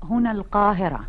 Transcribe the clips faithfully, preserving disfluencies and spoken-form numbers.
هنا القاهرة.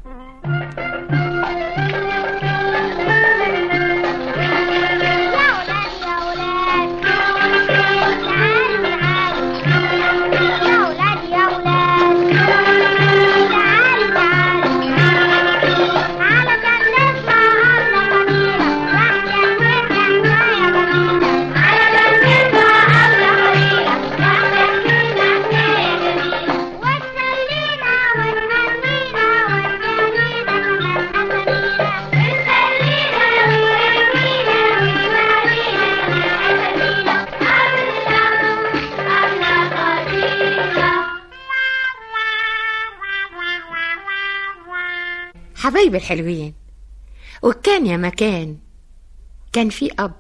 حبايبي الحلوين، وكان يا مكان كان في أب،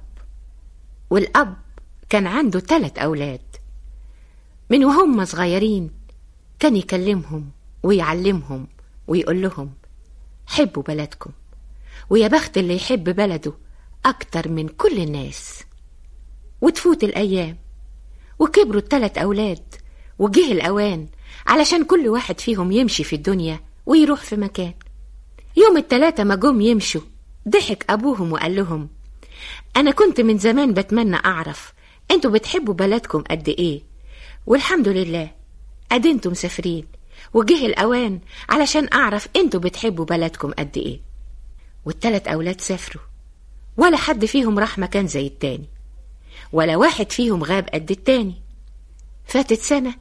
والأب كان عنده ثلاث أولاد. من وهم صغيرين كان يكلمهم ويعلمهم ويقول لهم حبوا بلدكم، ويا بخت اللي يحب بلده أكتر من كل الناس. وتفوت الأيام وكبروا الثلاث أولاد، وجه الأوان علشان كل واحد فيهم يمشي في الدنيا ويروح في مكان. يوم التلاتة ما جم يمشوا ضحك أبوهم وقال لهم أنا كنت من زمان بتمنى أعرف أنتوا بتحبوا بلدكم قد إيه، والحمد لله أدي أنتوا مسافرين، وجه الأوان علشان أعرف أنتوا بتحبوا بلدكم قد إيه. والتلات أولاد سافروا، ولا حد فيهم راح مكان زي التاني، ولا واحد فيهم غاب قد التاني. فاتت سنة،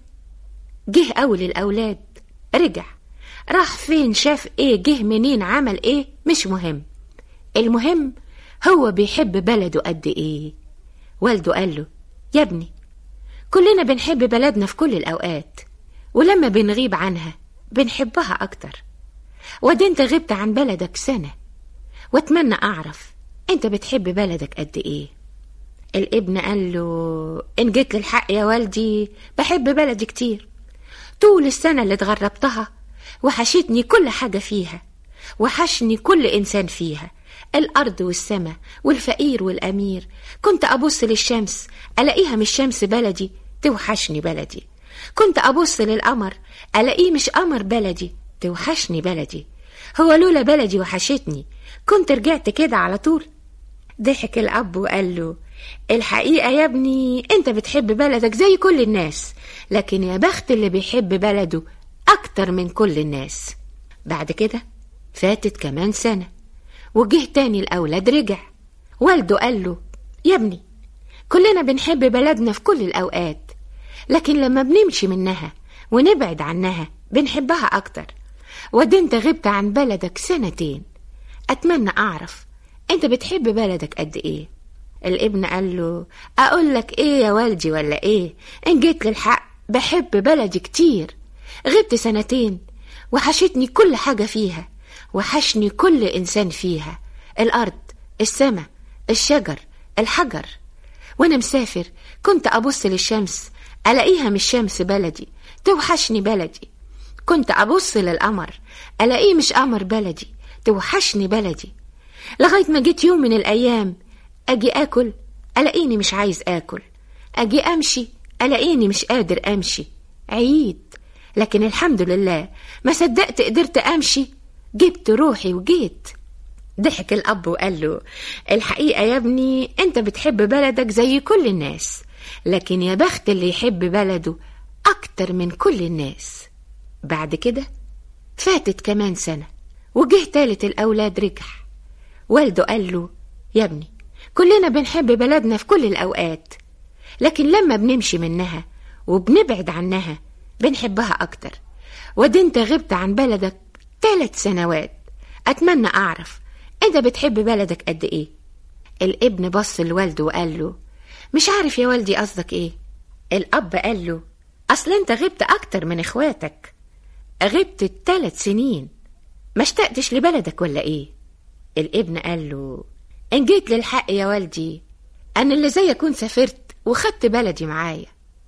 جه أول الأولاد رجع، راح فين، شاف ايه، جه منين، عمل ايه، مش مهم. المهم هو بيحب بلده قد ايه. والده قال له يا ابني كلنا بنحب بلدنا في كل الأوقات، ولما بنغيب عنها بنحبها أكتر. ودي انت غبت عن بلدك سنة، واتمنى أعرف انت بتحب بلدك قد ايه. الابن قال له إن جيت للحق يا والدي بحب بلدي كتير، طول السنة اللي اتغربتها وحشتني كل حاجة فيها، وحشني كل إنسان فيها، الأرض والسماء والفقير والأمير. كنت أبص للشمس ألاقيها مش شمس بلدي توحشني بلدي، كنت أبص للقمر ألاقيه مش قمر بلدي توحشني بلدي. هو لولا بلدي وحشتني كنت رجعت كده على طول. ضحك الأب وقال له الحقيقة يا ابني انت بتحب بلدك زي كل الناس، لكن يا بخت اللي بيحب بلده أكتر من كل الناس. بعد كده فاتت كمان سنة، وجه تاني الأولاد رجع. والده قال له يا ابني كلنا بنحب بلدنا في كل الأوقات، لكن لما بنمشي منها ونبعد عنها بنحبها أكتر. ودي انت غبت عن بلدك سنتين، أتمنى أعرف انت بتحب بلدك قد ايه. الابن قال له أقول لك ايه يا والدي ولا ايه، ان جيت للحق بحب بلدي كتير، غبت سنتين وحشتني كل حاجة فيها، وحشني كل إنسان فيها، الأرض، السماء، الشجر، الحجر. وأنا مسافر كنت أبص للشمس ألاقيها مش شمس بلدي توحشني بلدي، كنت أبص للقمر ألاقيه مش قمر بلدي توحشني بلدي. لغاية ما جيت يوم من الأيام أجي أكل ألاقيني مش عايز أكل، أجي أمشي ألاقيني مش قادر أمشي. عيد، لكن الحمد لله ما صدقت قدرت أمشي، جبت روحي وجيت. ضحك الأب وقال له الحقيقة يا ابني أنت بتحب بلدك زي كل الناس، لكن يا بخت اللي يحب بلده أكتر من كل الناس. بعد كده فاتت كمان سنة، وجه تالت الأولاد رجع. والده قال له يا ابني كلنا بنحب بلدنا في كل الأوقات، لكن لما بنمشي منها وبنبعد عنها بنحبها أكتر. ودي انت غبت عن بلدك ثلاث سنوات، أتمنى أعرف انت بتحب بلدك قد ايه. الابن بص لوالده وقال له مش عارف يا والدي قصدك ايه. الأب قال له أصل انت غبت أكتر من إخواتك، غبت ثلاث سنين، ما اشتقتش لبلدك ولا ايه. الابن قال له إن جيت للحق يا والدي أنا اللي زي أكون سافرت وخدت بلدي معايا.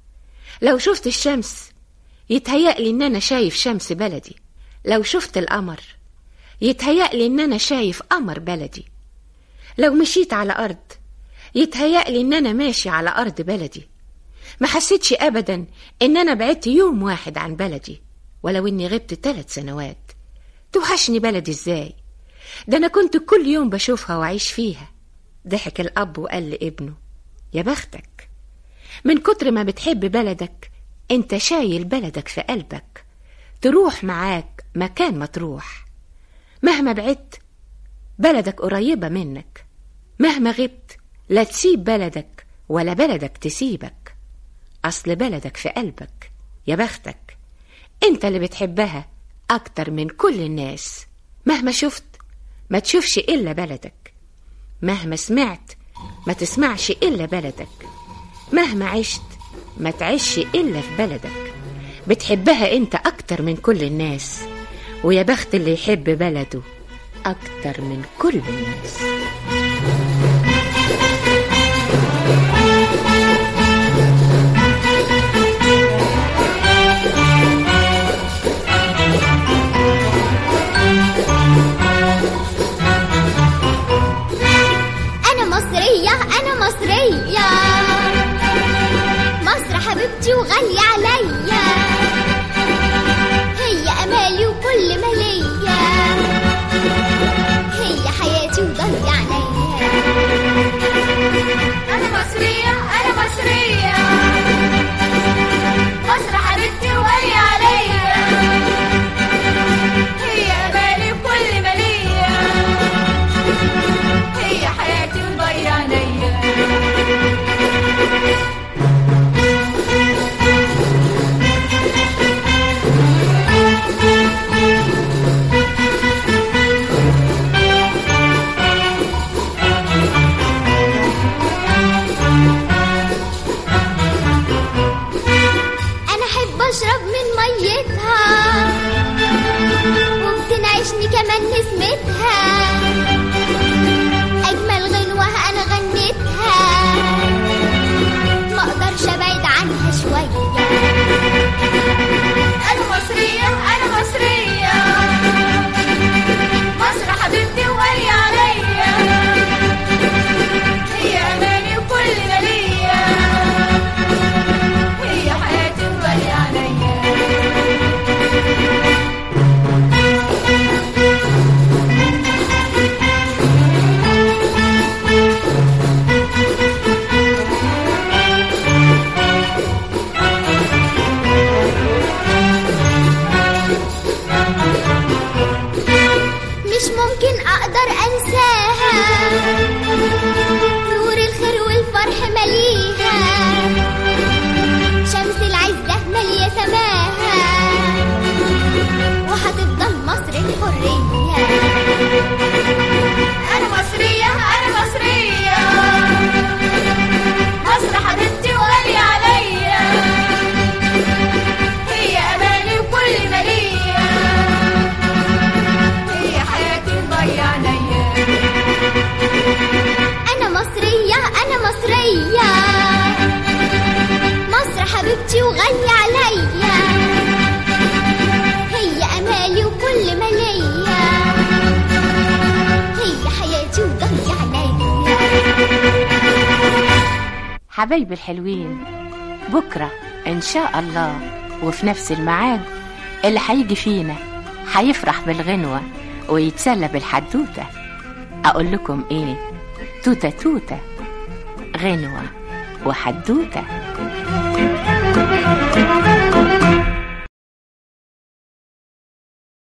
لو شفت الشمس يتهيألي إن أنا شايف شمس بلدي، لو شفت القمر يتهيألي إن أنا شايف قمر بلدي، لو مشيت على أرض يتهيألي إن أنا ماشي على أرض بلدي. ما حسيتش أبدا إن أنا بعدت يوم واحد عن بلدي، ولو إني غبت ثلاث سنوات. توحشني بلدي ازاي؟ ده انا كنت كل يوم بشوفها وعيش فيها. ضحك الاب وقال لابنه: يا بختك، من كتر ما بتحب بلدك انت شايل بلدك في قلبك، تروح معاك مكان ما تروح. مهما بعدت بلدك قريبة منك، مهما غبت لا تسيب بلدك ولا بلدك تسيبك، أصل بلدك في قلبك. يا بختك، انت اللي بتحبها أكتر من كل الناس. مهما شفت ما تشوفش إلا بلدك، مهما سمعت ما تسمعش إلا بلدك، مهما عشت ما تعيش إلا في بلدك. بتحبها انت أكتر من كل الناس، ويا بخت اللي يحب بلده أكتر من كل الناس. أنا مصرية أنا مصرية، مصر حبيبتي وغالية عليا، هي أمالي وكل ما ليا، هي حياتي وضهري عليا. أنا مصرية أنا مصرية، مصر حبيبتي وغالية عليا، هي أمالي وكل ما ليا، هي حياتي وضهري عليا. بشرب من ميتها وبتنعشني كمان نسمتها، أجمل غنوة أنا غنيتها، ما أقدرش أبعد عنها شوية. أنا مصرية أنا مصرية، مصر حبيبتي وغالية عليا، هي أماني وكل ما ليا، هي حياتي وغالية عليا. مش ممكن أقدر أنساها، نور الخير والفرح مليها، شمس العزة مالية سماها، وهتفضل مصر الحرية. أنا مصرية أنا مصرية، مصر حبيبتي وغالية عليا، هي أماني وكل ما ليا، هي حياتي وضهري عليا. أنا مصرية أنا مصرية، مصر حبيبتي وغالية عليا، هي أمالي وكل ما ليا، هي حياتي وضهري عليا. حبايبي الحلوين، بكرة إن شاء الله وفي نفس الميعاد اللي هيجي فينا هيفرح بالغنوة ويتسلى بالحدوتة. أقول لكم إيه؟ توتة توتة، غنوة وحدوتة.